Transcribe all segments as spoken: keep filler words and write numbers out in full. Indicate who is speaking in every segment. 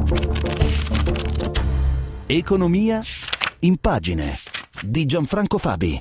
Speaker 1: Economia in pagine di Gianfranco Fabi.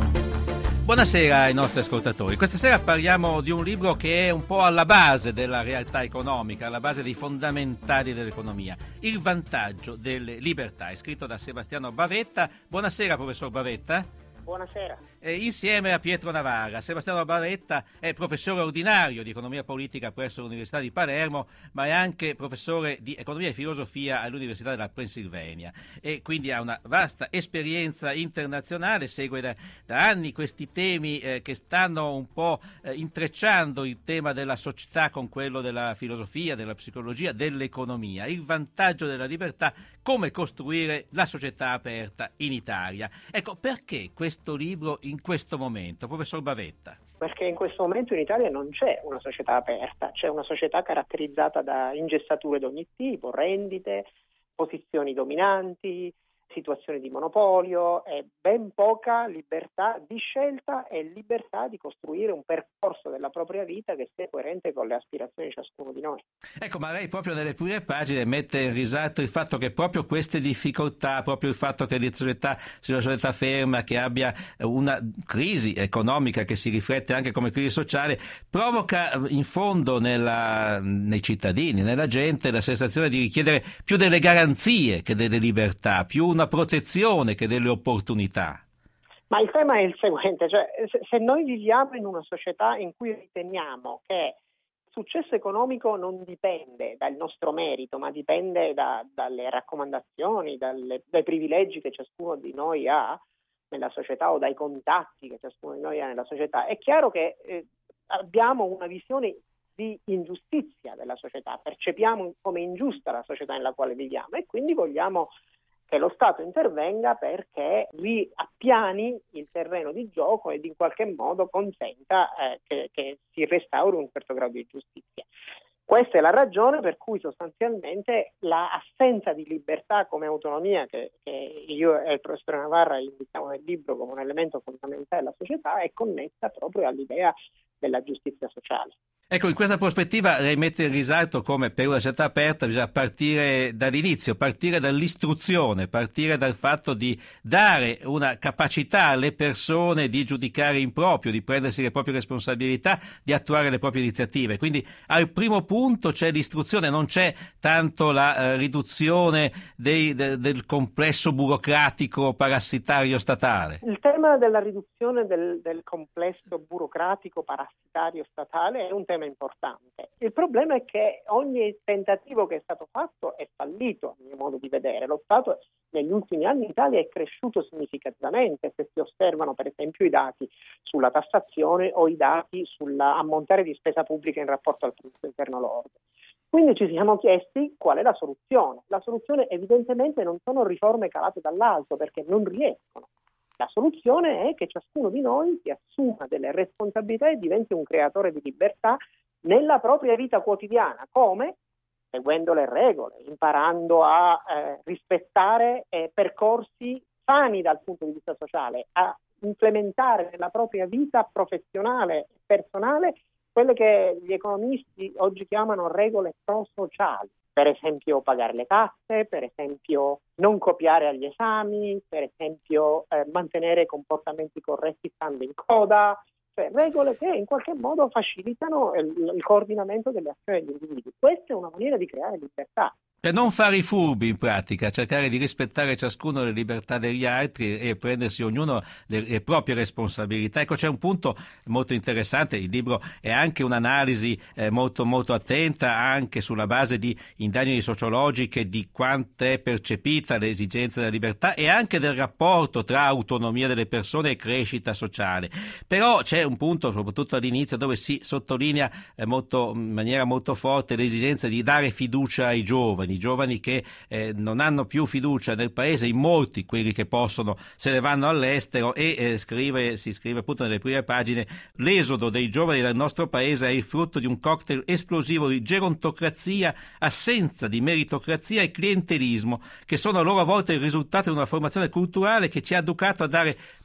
Speaker 2: Buonasera ai nostri ascoltatori. Questa sera parliamo di un libro che è un po' alla base della realtà economica, alla base dei fondamentali dell'economia. Il vantaggio delle libertà, è scritto da Sebastiano Bavetta. Buonasera, professor Bavetta.
Speaker 3: Buonasera.
Speaker 2: E insieme a Pietro Navarra. Sebastiano Bavetta è professore ordinario di economia politica presso l'Università di Palermo, ma è anche professore di economia e filosofia all'Università della Pennsylvania e quindi ha una vasta esperienza internazionale, segue da, da anni questi temi eh, che stanno un po' eh, intrecciando il tema della società con quello della filosofia, della psicologia, dell'economia. Il vantaggio della libertà, come costruire la società aperta in Italia. Ecco, perché questo libro in questo momento, professor Bavetta?
Speaker 3: Perché in questo momento in Italia non c'è una società aperta, c'è una società caratterizzata da ingessature di ogni tipo, rendite, posizioni dominanti, situazioni di monopolio e ben poca libertà di scelta e libertà di costruire un percorso della propria vita che sia coerente con le aspirazioni di ciascuno di noi.
Speaker 2: Ecco, ma lei proprio nelle prime pagine mette in risalto il fatto che proprio queste difficoltà, proprio il fatto che la società sia una società ferma, che abbia una crisi economica che si riflette anche come crisi sociale, provoca in fondo nella, nei cittadini, nella gente, la sensazione di richiedere più delle garanzie che delle libertà, più una protezione che delle opportunità.
Speaker 3: Ma il tema è il seguente, cioè se, se noi viviamo in una società in cui riteniamo che il successo economico non dipende dal nostro merito, ma dipende da, dalle raccomandazioni, dalle, dai privilegi che ciascuno di noi ha nella società o dai contatti che ciascuno di noi ha nella società, è chiaro che eh, abbiamo una visione di ingiustizia della società, percepiamo come ingiusta la società nella quale viviamo e quindi vogliamo che lo Stato intervenga perché riappiani il terreno di gioco ed in qualche modo consenta eh, che, che si restauri un certo grado di giustizia. Questa è la ragione per cui sostanzialmente l'assenza di libertà come autonomia che, che io e il professore Navarra indichiamo nel libro come un elemento fondamentale della società è connessa proprio all'idea della giustizia sociale.
Speaker 2: Ecco, in questa prospettiva lei mette in risalto come per una società aperta bisogna partire dall'inizio, partire dall'istruzione, partire dal fatto di dare una capacità alle persone di giudicare in proprio, di prendersi le proprie responsabilità, di attuare le proprie iniziative. Quindi al primo punto c'è l'istruzione, non c'è tanto la eh, riduzione dei, de, del complesso burocratico parassitario statale.
Speaker 3: Il tema della riduzione del, del complesso burocratico parassitario statale è un tema importante. Il problema è che ogni tentativo che è stato fatto è fallito, a mio modo di vedere. Lo Stato negli ultimi anni in Italia è cresciuto significativamente, se si osservano per esempio i dati sulla tassazione o i dati sull'ammontare di spesa pubblica in rapporto al prodotto interno lordo. Quindi ci siamo chiesti qual è la soluzione. La soluzione evidentemente non sono riforme calate dall'alto perché non riescono. La soluzione è che ciascuno di noi si assuma delle responsabilità e diventi un creatore di libertà nella propria vita quotidiana. Come? Seguendo le regole, imparando a eh, rispettare eh, percorsi sani dal punto di vista sociale, a implementare nella propria vita professionale e personale quelle che gli economisti oggi chiamano regole pro-sociali. Per esempio pagare le tasse, per esempio non copiare agli esami, per esempio eh, mantenere comportamenti corretti stando in coda, cioè regole che in qualche modo facilitano il, il coordinamento delle azioni degli individui. Questa è una maniera di creare libertà.
Speaker 2: Per non fare i furbi in pratica, cercare di rispettare ciascuno le libertà degli altri e prendersi ognuno le, le proprie responsabilità. Ecco, c'è un punto molto interessante, il libro è anche un'analisi eh, molto molto attenta anche sulla base di indagini sociologiche di quanto è percepita l'esigenza della libertà e anche del rapporto tra autonomia delle persone e crescita sociale. Però c'è un punto, soprattutto all'inizio, dove si sottolinea eh, molto, in maniera molto forte l'esigenza di dare fiducia ai giovani. I giovani che eh, non hanno più fiducia nel paese, in molti quelli che possono se ne vanno all'estero e eh, scrive, si scrive appunto nelle prime pagine: l'esodo dei giovani dal nostro paese è il frutto di un cocktail esplosivo di gerontocrazia, assenza di meritocrazia e clientelismo, che sono a loro volta il risultato di una formazione culturale che ci ha educato a dare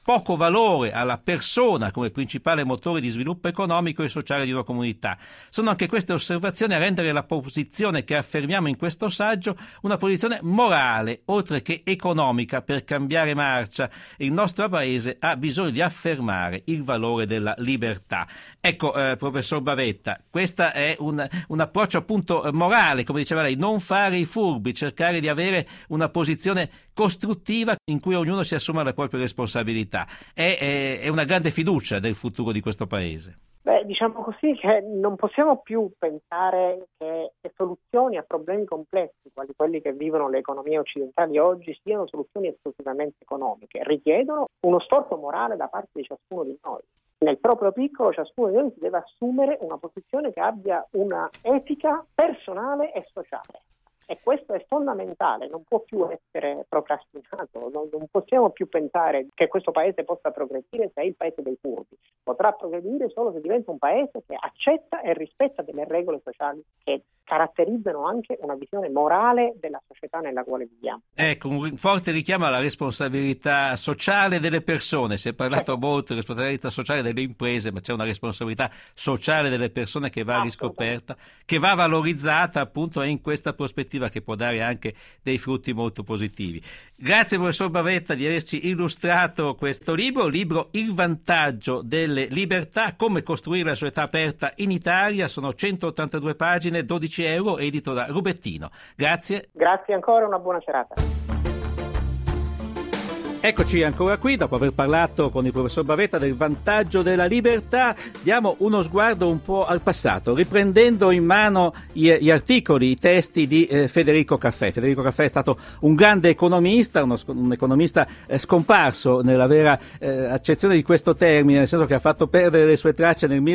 Speaker 2: poco valore alla persona come principale motore di sviluppo economico e sociale di una comunità. Sono anche queste osservazioni a rendere la posizione che affermiamo in questo saggio una posizione morale, oltre che economica, per cambiare marcia. Il nostro paese ha bisogno di affermare il valore della libertà. Ecco, eh, professor Bavetta, questo è un, un approccio appunto morale, come diceva lei, non fare i furbi, cercare di avere una posizione costruttiva in cui ognuno si assuma le proprie responsabilità. È, è, è una grande fiducia nel futuro di questo paese.
Speaker 3: Beh, diciamo così che non possiamo più pensare che le soluzioni a problemi complessi, quali quelli che vivono le economie occidentali oggi, siano soluzioni esclusivamente economiche. Richiedono uno sforzo morale da parte di ciascuno di noi. Nel proprio piccolo ciascuno di noi si deve assumere una posizione che abbia una etica personale e sociale. E questo è fondamentale, non può più essere procrastinato, non, non possiamo più pensare che questo paese possa progredire se è il paese dei furbi. Potrà progredire solo se diventa un paese che accetta e rispetta delle regole sociali che caratterizzano anche una visione morale della società nella quale viviamo.
Speaker 2: Ecco, un forte richiamo alla responsabilità sociale delle persone. Si è parlato
Speaker 3: ecco.
Speaker 2: molto di responsabilità sociale delle imprese, ma c'è una responsabilità sociale delle persone che va riscoperta, che va valorizzata appunto in questa prospettiva che può dare anche dei frutti molto positivi. Grazie professor Bavetta di averci illustrato questo libro, libro Il vantaggio delle libertà, come costruire la società aperta in Italia. Sono centottantadue pagine, dodici euro, edito da Rubettino. Grazie.
Speaker 3: Grazie ancora, una buona serata.
Speaker 2: Eccoci ancora qui, dopo aver parlato con il professor Bavetta del vantaggio della libertà, diamo uno sguardo un po' al passato, riprendendo in mano gli, gli articoli, i testi di eh, Federico Caffé. Federico Caffé è stato un grande economista, uno, un economista eh, scomparso nella vera eh, accezione di questo termine, nel senso che ha fatto perdere le sue tracce nel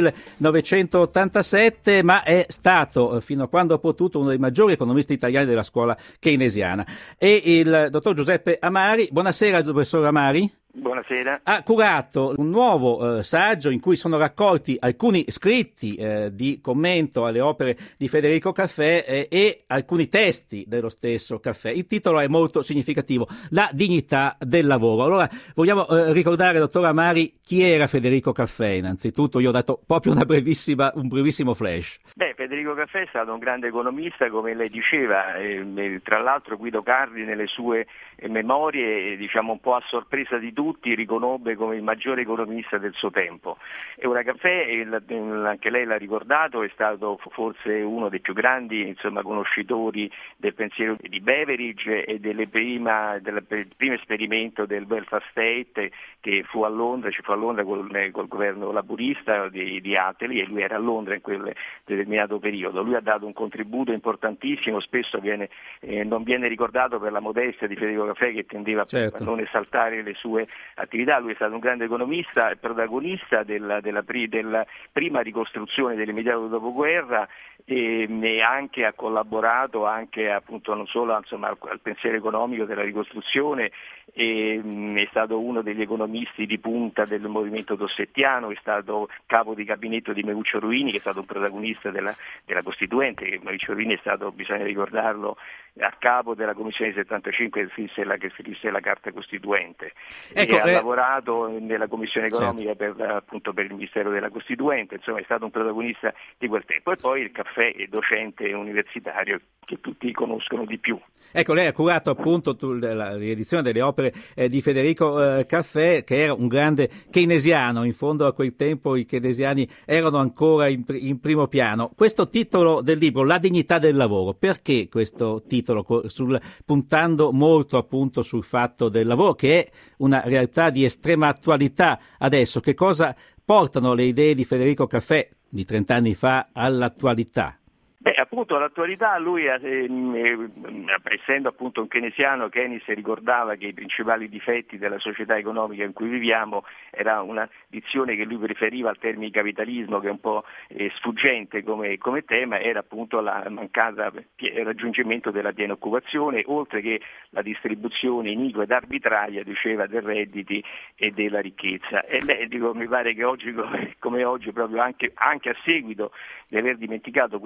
Speaker 2: millenovecentottantasette, ma è stato, eh, fino a quando ha potuto, uno dei maggiori economisti italiani della scuola keynesiana. E il dottor Giuseppe Amari, buonasera professor Amari.
Speaker 4: Buonasera.
Speaker 2: Ha curato un nuovo eh, saggio in cui sono raccolti alcuni scritti eh, di commento alle opere di Federico Caffé eh, e alcuni testi dello stesso Caffé. Il titolo è molto significativo, La dignità del lavoro. Allora vogliamo eh, ricordare, dottor Amari, chi era Federico Caffé innanzitutto? Io ho dato proprio una brevissima, un brevissimo flash.
Speaker 4: Beh, Federico Caffé è stato un grande economista, come lei diceva, eh, tra l'altro Guido Carli nelle sue eh, memorie, eh, diciamo un po' a sorpresa di tutti, riconobbe come il maggiore economista del suo tempo. E ora Caffé, anche lei l'ha ricordato, è stato forse uno dei più grandi insomma, conoscitori del pensiero di Beveridge e delle prima, del primo esperimento del welfare state che fu a Londra, ci fu a Londra col, col governo laburista di, di Attlee, e lui era a Londra in quel determinato periodo. Lui ha dato un contributo importantissimo, spesso viene, eh, non viene ricordato per la modestia di Federico Caffé, che tendeva certo. a non esaltare le sue attività. Lui è stato un grande economista, protagonista della, della, della prima ricostruzione dell'immediato dopoguerra e, e anche ha collaborato anche appunto non solo insomma, al, al pensiero economico della ricostruzione, e, è stato uno degli economisti di punta del movimento dossettiano, è stato capo di gabinetto di Meuccio Ruini, che è stato un protagonista della, della Costituente. Meuccio Ruini è stato, bisogna ricordarlo, a capo della Commissione settantacinque che scrisse la, che scrisse la Carta Costituente. Ecco, e ha eh... lavorato nella Commissione economica certo. per, appunto, per il Ministero della Costituente, insomma è stato un protagonista di quel tempo. E poi il Caffé è docente universitario che tutti conoscono di più.
Speaker 2: Ecco, lei ha curato appunto la riedizione delle opere eh, di Federico eh, Caffé, che era un grande keynesiano. In fondo a quel tempo i keynesiani erano ancora in, in primo piano. Questo titolo del libro, La dignità del lavoro, perché questo titolo, sul, puntando molto appunto sul fatto del lavoro, che è una realtà di estrema attualità adesso? Che cosa portano le idee di Federico Caffé di trent'anni fa all'attualità?
Speaker 4: Beh, appunto all'attualità lui, eh, eh, essendo appunto un keynesiano, Keynes ricordava che i principali difetti della società economica in cui viviamo era una dizione che lui preferiva al termine capitalismo, che è un po' eh, sfuggente come, come tema, era appunto la mancata il raggiungimento della piena occupazione, oltre che la distribuzione iniqua ed arbitraria, diceva, dei redditi e della ricchezza. E beh, dico, mi pare che oggi come, come oggi, proprio anche, anche a seguito di aver dimenticato quella lezione,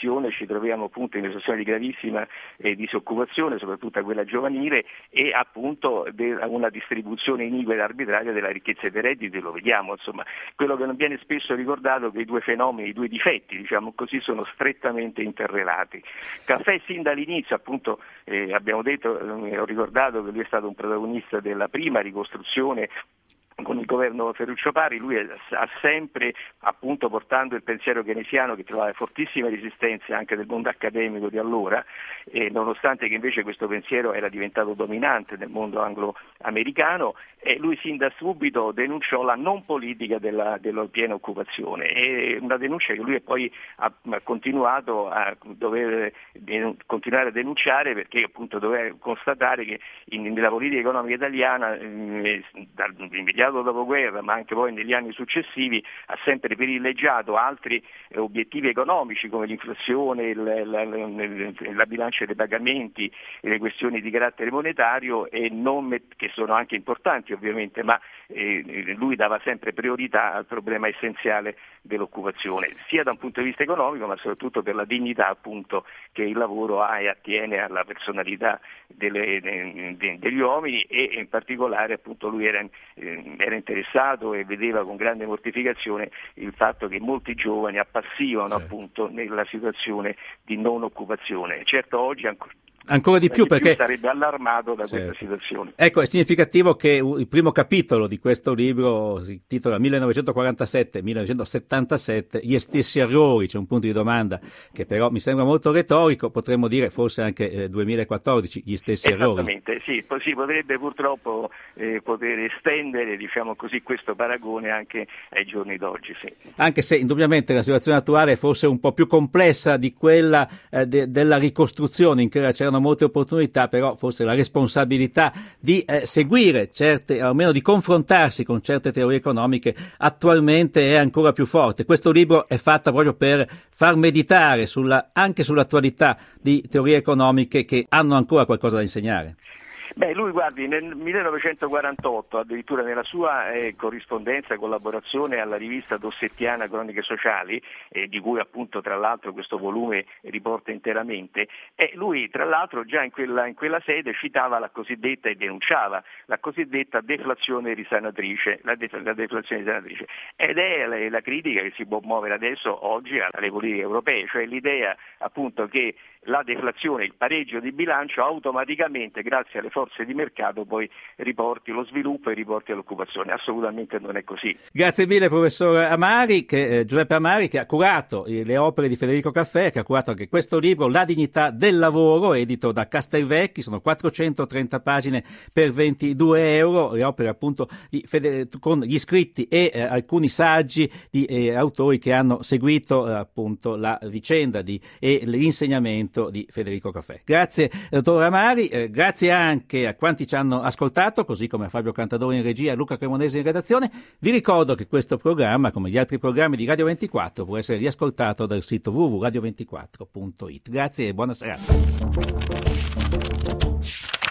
Speaker 4: recessione, ci troviamo appunto in una situazione di gravissima eh, disoccupazione, soprattutto quella giovanile, e appunto de- una distribuzione iniqua ed arbitraria della ricchezza e dei redditi, lo vediamo. Insomma, quello che non viene spesso ricordato è che i due fenomeni, i due difetti, diciamo così, sono strettamente interrelati. Caffè sin dall'inizio, appunto, eh, abbiamo detto, eh, ho ricordato che lui è stato un protagonista della prima ricostruzione con il governo Ferruccio Parri. Lui ha sempre, appunto, portando il pensiero keynesiano, che trovava fortissime resistenze anche del mondo accademico di allora, e nonostante che invece questo pensiero era diventato dominante nel mondo anglo-americano, e lui sin da subito denunciò la non politica della, della piena occupazione, e una denuncia che lui poi ha, ha continuato a dover denun- continuare a denunciare, perché appunto doveva constatare che in, nella politica economica italiana eh, dal immediato dopoguerra, ma anche poi negli anni successivi, ha sempre privilegiato altri eh, obiettivi economici come l'inflazione, il, la, la, la bilancia dei pagamenti e le questioni di carattere monetario, e non met- che sono anche importanti ovviamente, ma eh, lui dava sempre priorità al problema essenziale dell'occupazione, sia da un punto di vista economico, ma soprattutto per la dignità appunto che il lavoro ha e attiene alla personalità delle, de, de, degli uomini, e in particolare appunto lui era, eh, era interessato e vedeva con grande mortificazione il fatto che molti giovani appassivano
Speaker 2: certo.
Speaker 4: appunto nella situazione di non occupazione. Certo, oggi ancora
Speaker 2: Ancora di più, perché
Speaker 4: sarebbe allarmato da
Speaker 2: certo.
Speaker 4: questa situazione.
Speaker 2: Ecco, è significativo che il primo capitolo di questo libro si intitola millenovecentoquarantasette millenovecentosettantasette, gli stessi errori, c'è un punto di domanda che però mi sembra molto retorico, potremmo dire forse anche eh, duemilaquattordici, gli stessi errori.
Speaker 4: Esattamente, sì, si potrebbe purtroppo eh, poter estendere, diciamo così, questo paragone anche ai giorni d'oggi. Sì.
Speaker 2: Anche se indubbiamente la situazione attuale è forse un po' più complessa di quella eh, de- della ricostruzione, in cui c'erano molte opportunità, però forse la responsabilità di eh, seguire certe, almeno di confrontarsi con certe teorie economiche attualmente è ancora più forte. Questo libro è fatto proprio per far meditare sulla, anche sull'attualità di teorie economiche che hanno ancora qualcosa da insegnare.
Speaker 4: Beh, lui, guardi, nel millenovecentoquarantotto, addirittura nella sua eh, corrispondenza e collaborazione alla rivista dossettiana Croniche Sociali, eh, di cui appunto tra l'altro questo volume riporta interamente, eh, lui tra l'altro già in quella, in quella sede citava la cosiddetta e denunciava la cosiddetta deflazione risanatrice, la, def- la deflazione risanatrice, ed è la, la critica che si può muovere adesso oggi alle politiche europee, cioè l'idea appunto che la deflazione, il pareggio di bilancio automaticamente, grazie alle forze di mercato, poi riporti lo sviluppo e riporti all'occupazione. Assolutamente non è così.
Speaker 2: Grazie mille professor Amari, che, eh, Giuseppe Amari, che ha curato eh, le opere di Federico Caffè, che ha curato anche questo libro, La dignità del lavoro, edito da Castelvecchi, sono quattrocentotrenta pagine per ventidue euro, le opere appunto di Fede, con gli scritti e eh, alcuni saggi di eh, autori che hanno seguito eh, appunto la vicenda di, e l'insegnamento di Federico Caffè. Grazie dottor Amari, eh, grazie anche a quanti ci hanno ascoltato, così come a Fabio Cantadori in regia e a Luca Cremonesi in redazione. Vi ricordo che questo programma, come gli altri programmi di Radio ventiquattro, può essere riascoltato dal sito w w w punto radio ventiquattro punto it. Grazie e buona serata.